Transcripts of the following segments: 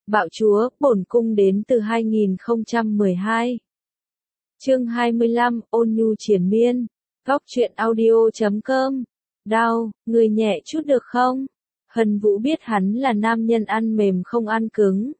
Bạo chúa, bổn cung đến từ 2012. Chương 25, ôn nhu triền miên. Góc truyện audio.com. Đau, người nhẹ chút được không? Hân Vũ biết hắn là nam nhân ăn mềm không ăn cứng.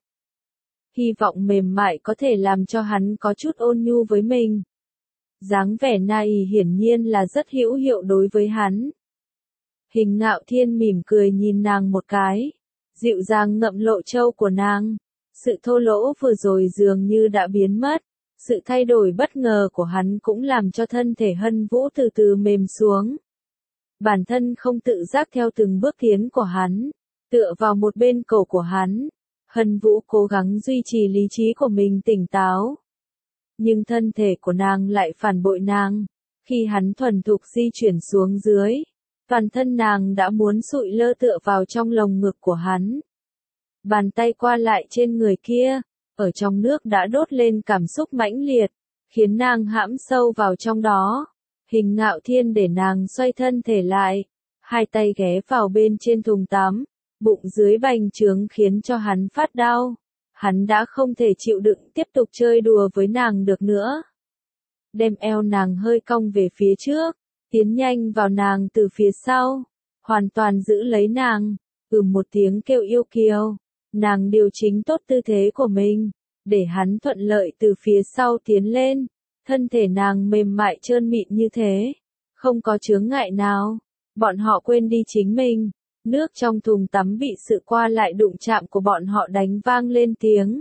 Hy vọng mềm mại có thể làm cho hắn có chút ôn nhu với mình. Dáng vẻ nai hiển nhiên là rất hữu hiệu đối với hắn. Hình Ngạo Thiên mỉm cười nhìn nàng một cái, dịu dàng ngậm lộ trâu của nàng. Sự thô lỗ vừa rồi dường như đã biến mất, sự thay đổi bất ngờ của hắn cũng làm cho thân thể Hân Vũ từ từ mềm xuống. Bản thân không tự giác theo từng bước tiến của hắn, tựa vào một bên cổ của hắn. Hân Vũ cố gắng duy trì lý trí của mình tỉnh táo. Nhưng thân thể của nàng lại phản bội nàng. Khi hắn thuần thục di chuyển xuống dưới, toàn thân nàng đã muốn sụi lơ tựa vào trong lồng ngực của hắn. Bàn tay qua lại trên người kia, ở trong nước đã đốt lên cảm xúc mãnh liệt, khiến nàng hãm sâu vào trong đó. Hình Ngạo Thiên để nàng xoay thân thể lại, hai tay ghé vào bên trên thùng tắm, bụng dưới bành trướng khiến cho hắn phát đau. Hắn đã không thể chịu đựng tiếp tục chơi đùa với nàng được nữa. Đem eo nàng hơi cong về phía trước, tiến nhanh vào nàng từ phía sau, hoàn toàn giữ lấy nàng. Một tiếng kêu yêu kiều, nàng điều chỉnh tốt tư thế của mình, để hắn thuận lợi từ phía sau tiến lên. Thân thể nàng mềm mại trơn mịn như thế, không có chướng ngại nào. Bọn họ quên đi chính mình. Nước trong thùng tắm bị sự qua lại đụng chạm của bọn họ đánh vang lên tiếng.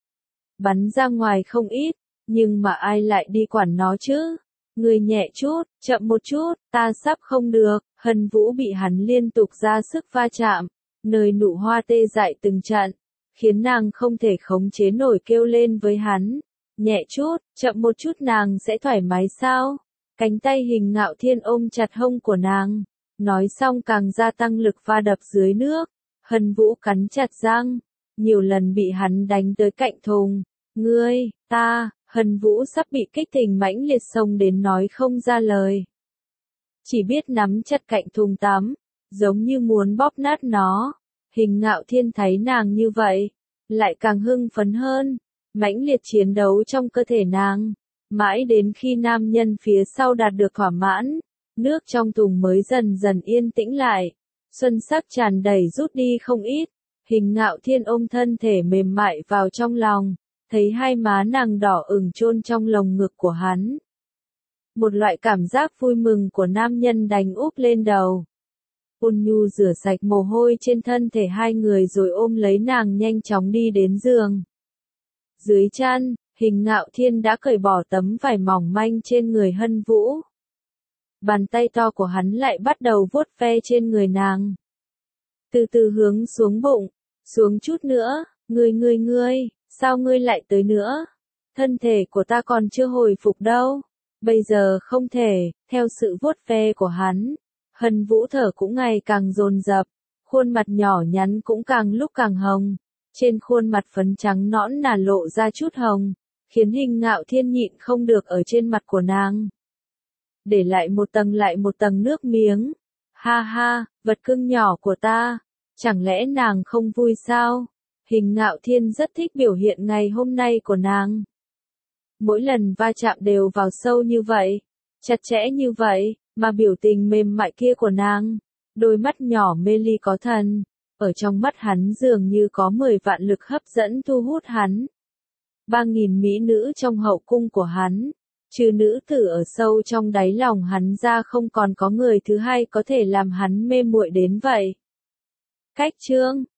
Bắn ra ngoài không ít, nhưng mà ai lại đi quản nó chứ? Người nhẹ chút, chậm một chút, ta sắp không được. Hân Vũ bị hắn liên tục ra sức va chạm, nơi nụ hoa tê dại từng trận, khiến nàng không thể khống chế nổi kêu lên với hắn. Nhẹ chút, chậm một chút nàng sẽ thoải mái sao? Cánh tay Hình Ngạo Thiên ôm chặt hông của nàng. Nói xong càng gia tăng lực va đập dưới nước. Hân Vũ cắn chặt răng, nhiều lần bị hắn đánh tới cạnh thùng. Ngươi, ta, Hân Vũ sắp bị kích tình mãnh liệt xông đến nói không ra lời. Chỉ biết nắm chặt cạnh thùng tắm, giống như muốn bóp nát nó. Hình Ngạo Thiên thấy nàng như vậy, lại càng hưng phấn hơn, mãnh liệt chiến đấu trong cơ thể nàng. Mãi đến khi nam nhân phía sau đạt được thỏa mãn, nước trong thùng mới dần dần yên tĩnh lại, xuân sắc tràn đầy rút đi không ít. Hình Ngạo Thiên ôm thân thể mềm mại vào trong lòng, thấy hai má nàng đỏ ửng chôn trong lồng ngực của hắn. Một loại cảm giác vui mừng của nam nhân đánh úp lên đầu. Ôn nhu rửa sạch mồ hôi trên thân thể hai người rồi ôm lấy nàng nhanh chóng đi đến giường. Dưới chăn, Hình Ngạo Thiên đã cởi bỏ tấm vải mỏng manh trên người Hân Vũ. Bàn tay to của hắn lại bắt đầu vuốt ve trên người nàng. Từ từ hướng xuống bụng, xuống chút nữa. Ngươi, sao ngươi lại tới nữa? Thân thể của ta còn chưa hồi phục đâu. Bây giờ không thể. Theo sự vuốt ve của hắn, Hân Vũ thở cũng ngày càng dồn dập, khuôn mặt nhỏ nhắn cũng càng lúc càng hồng. Trên khuôn mặt phấn trắng nõn nà lộ ra chút hồng, khiến Hình Ngạo Thiên nhịn không được ở trên mặt của nàng để lại một tầng nước miếng. Ha ha, vật cưng nhỏ của ta, chẳng lẽ nàng không vui sao? Hình Ngạo Thiên rất thích biểu hiện ngày hôm nay của nàng. Mỗi lần va chạm đều vào sâu như vậy, chặt chẽ như vậy, mà biểu tình mềm mại kia của nàng, đôi mắt nhỏ mê ly có thần, ở trong mắt hắn dường như có 10 vạn lực hấp dẫn thu hút hắn. 3.000 mỹ nữ trong hậu cung của hắn, trừ nữ tử ở sâu trong đáy lòng hắn ra không còn có người thứ hai có thể làm hắn mê muội đến vậy. Cách chương